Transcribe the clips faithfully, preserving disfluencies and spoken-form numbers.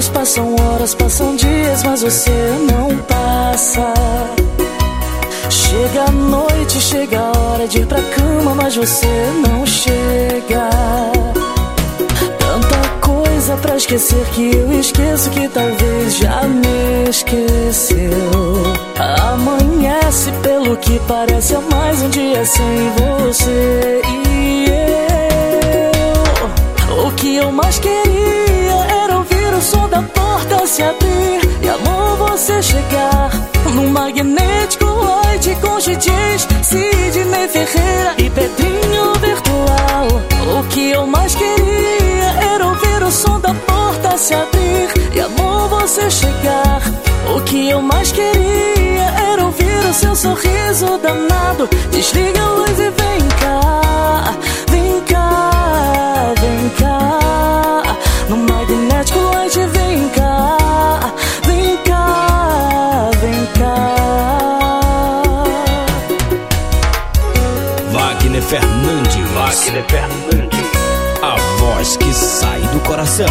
carros, passam horas, passam dias, mas você não passa. Chega a noite, chega a hora de ir pra cama, mas você não chega. Tanta coisa pra esquecer que eu esqueço, que talvez já me esqueceu. Amanhece, pelo que parece, é mais um dia sem você e eu. O que eu mais queria era ouvir o som da porta se abrir e, amor, você chegar num magnético light com G Js Sidney Ferreira e Pedrinho Virtual. O que eu mais queria era ouvir o som da porta se abrir e, amor, você chegar. O que eu mais queria era ouvir o seu sorriso danado. Desliga a luz e vem cá, vem cá, vem cá. No magnético light, vem cá, vem cá, vem cá. Wagner Fernandes, Wagner Fernandes, a voz que sai do coração.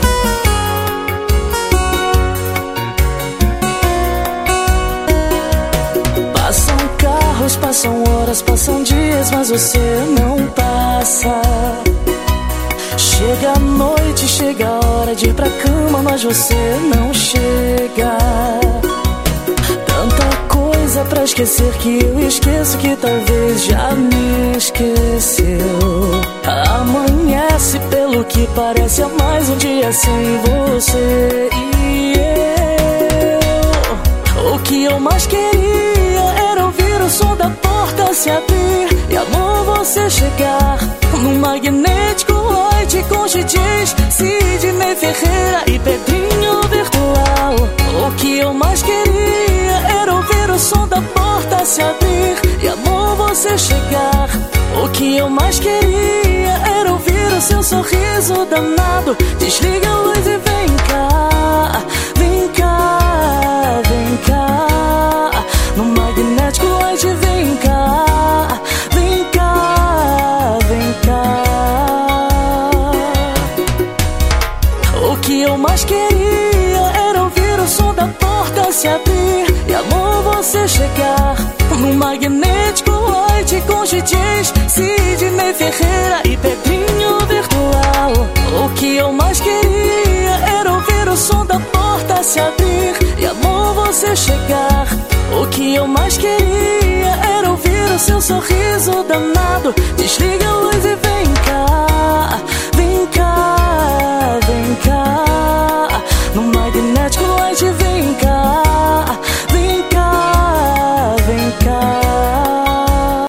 Passam carros, passam horas, passam dias, mas você não passa. Chega a noite, chega a hora de ir pra cama, mas você não chega. Tanta coisa pra esquecer que eu esqueço, que talvez já me esqueceu. Amanhece, pelo que parece, é mais um dia sem você e eu. O que eu mais queria era ouvir o som da porta se abrir e, amor, você chegar num magnético light com G Js Sidney Ferreira e Pedrinho Virtual. O que eu mais queria era ouvir o som da porta se abrir e, amor, você chegar. O que eu mais queria era ouvir o seu sorriso danado. Desliga a luz e vem cá, vem cá, vem cá. No magnético light, vem cá, vem cá, vem cá. O que eu mais queria era ouvir o som da porta se abrir e, amor, você chegar num magnético light com G Js Sidney Ferreira e Pedrinho Virtual. O que eu mais queria era ouvir o som da porta se abrir e, amor, você chegar. O que eu mais queria era ouvir o seu sorriso danado. Desliga